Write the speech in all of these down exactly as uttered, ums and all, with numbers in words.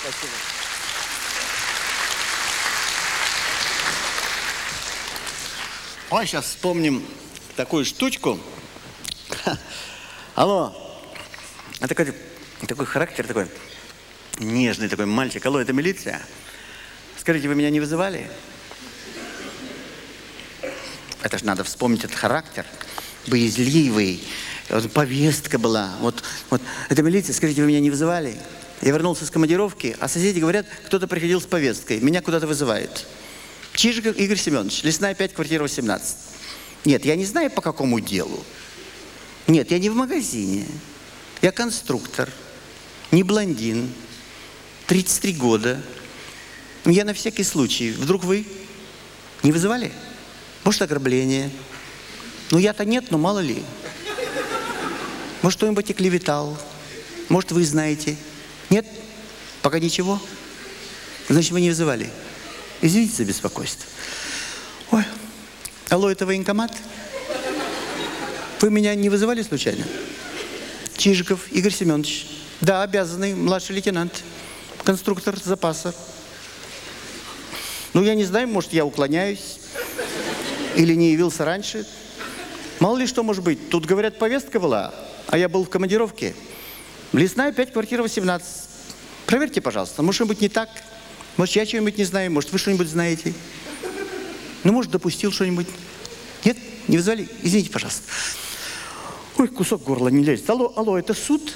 Спасибо. Ой, сейчас вспомним такую штучку. Алло. А такой, такой характер такой нежный такой мальчик. Алло, это милиция? Скажите, вы меня не вызывали? Это ж надо вспомнить этот характер. Боязливый. Вот повестка была. Вот, вот. Это милиция, скажите, вы меня не вызывали? Я вернулся с командировки, а соседи говорят, кто-то приходил с повесткой. Меня куда-то вызывают. Чижиков Игорь Семенович, Лесная пять, квартира восемнадцать. Нет, я не знаю, по какому делу. Нет, я не в магазине. Я конструктор. Не блондин. тридцать три года. Я на всякий случай. Вдруг вы не вызывали? Может, ограбление? Ну, я-то нет, но мало ли. Может, кто-нибудь и клеветал. Может, вы знаете. Нет? Пока ничего? Значит, вы не вызывали. Извините за беспокойство. Ой, алло, это военкомат? Вы меня не вызывали случайно? Чижиков Игорь Семенович. Да, обязанный, младший лейтенант. Конструктор запаса. Ну, я не знаю, может, я уклоняюсь. Или не явился раньше. Мало ли что может быть. Тут, говорят, повестка была, а я был в командировке. Лесная пять, квартира восемнадцать. Проверьте, пожалуйста. Может, что-нибудь не так? Может, я что-нибудь не знаю? Может, вы что-нибудь знаете? Ну, может, допустил что-нибудь? Нет? Не вызвали? Извините, пожалуйста. Ой, кусок горла не лезет. Алло, алло, это суд?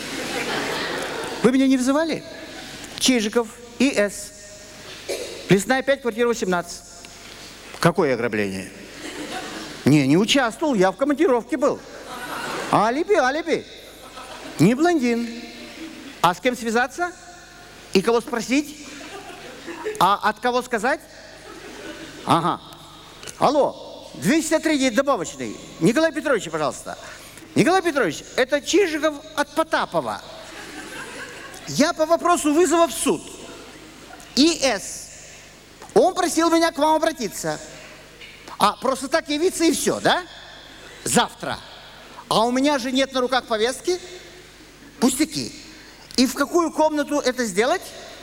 Вы меня не вызывали? Чижиков, ИС. Лесная пять, квартира восемнадцать. Какое ограбление? Не, не участвовал, я в командировке был. Алиби, алиби. Не блондин. А с кем связаться? И кого спросить? А от кого сказать? Ага. Алло, двести три добавочный. Николай Петрович, пожалуйста. Николай Петрович, это Чижиков от Потапова. Я по вопросу вызова в суд. ИС. Он просил меня к вам обратиться. А, просто так явиться и все, да? Завтра. А у меня же нет на руках повестки. Пустяки. И в какую комнату это сделать?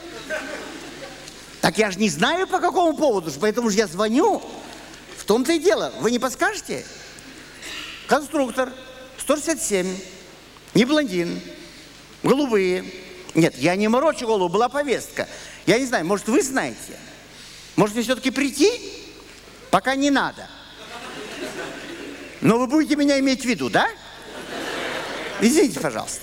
Так я же не знаю, по какому поводу, поэтому же я звоню. В том-то и дело. Вы не подскажете? Конструктор. сто шестьдесят семь. Не блондин. Голубые. Нет, я не морочу голову, была повестка. Я не знаю, может, вы знаете? Может, мне все-таки прийти? Пока не надо. Но вы будете меня иметь в виду, да? Извините, пожалуйста.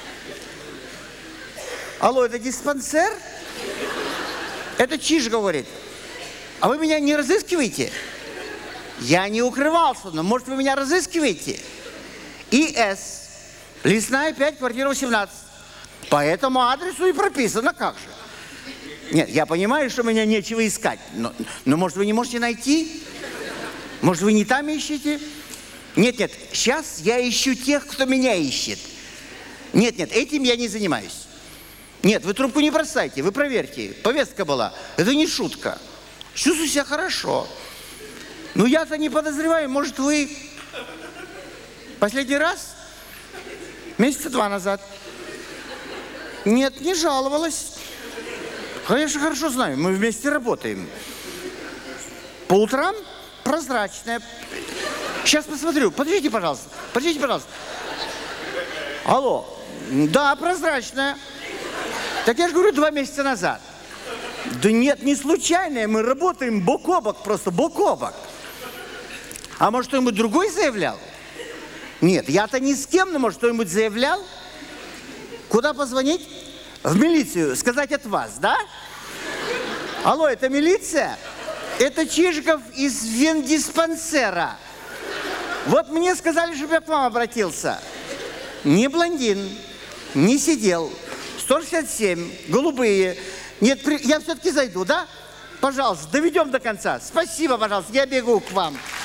Алло, это диспансер? Это Чижиков говорит. А вы меня не разыскиваете? Я не укрывался, но может вы меня разыскиваете? ИС. Лесная пять, квартира восемнадцать. По этому адресу и прописано, как же. Нет, я понимаю, что меня нечего искать, но, но может вы не можете найти? Может вы не там ищете? Нет, нет, сейчас я ищу тех, кто меня ищет. Нет, нет, этим я не занимаюсь. Нет, вы трубку не бросайте, вы проверьте. Повестка была. Это не шутка. Чувствую себя хорошо. Ну, я-то не подозреваю, может, вы последний раз? Месяца два назад. Нет, не жаловалась. Конечно, хорошо знаю, мы вместе работаем. По утрам прозрачная. Сейчас посмотрю. Подождите, пожалуйста. Подождите, пожалуйста. Алло. Да, прозрачная. Так я же говорю, два месяца назад. Да нет, не случайная. Мы работаем бок о бок, просто бок о бок. А может, кто-нибудь другой заявлял? Нет, я-то ни с кем, но может, кто-нибудь заявлял? Куда позвонить? В милицию. Сказать от вас, да? Алло, это милиция? Это Чижиков из вендиспансера. Вот мне сказали, чтобы я к вам обратился. Не блондин, не сидел. сто шестьдесят семь, голубые. Нет, при... я все-таки зайду, да? Пожалуйста, доведем до конца. Спасибо, пожалуйста, я бегу к вам.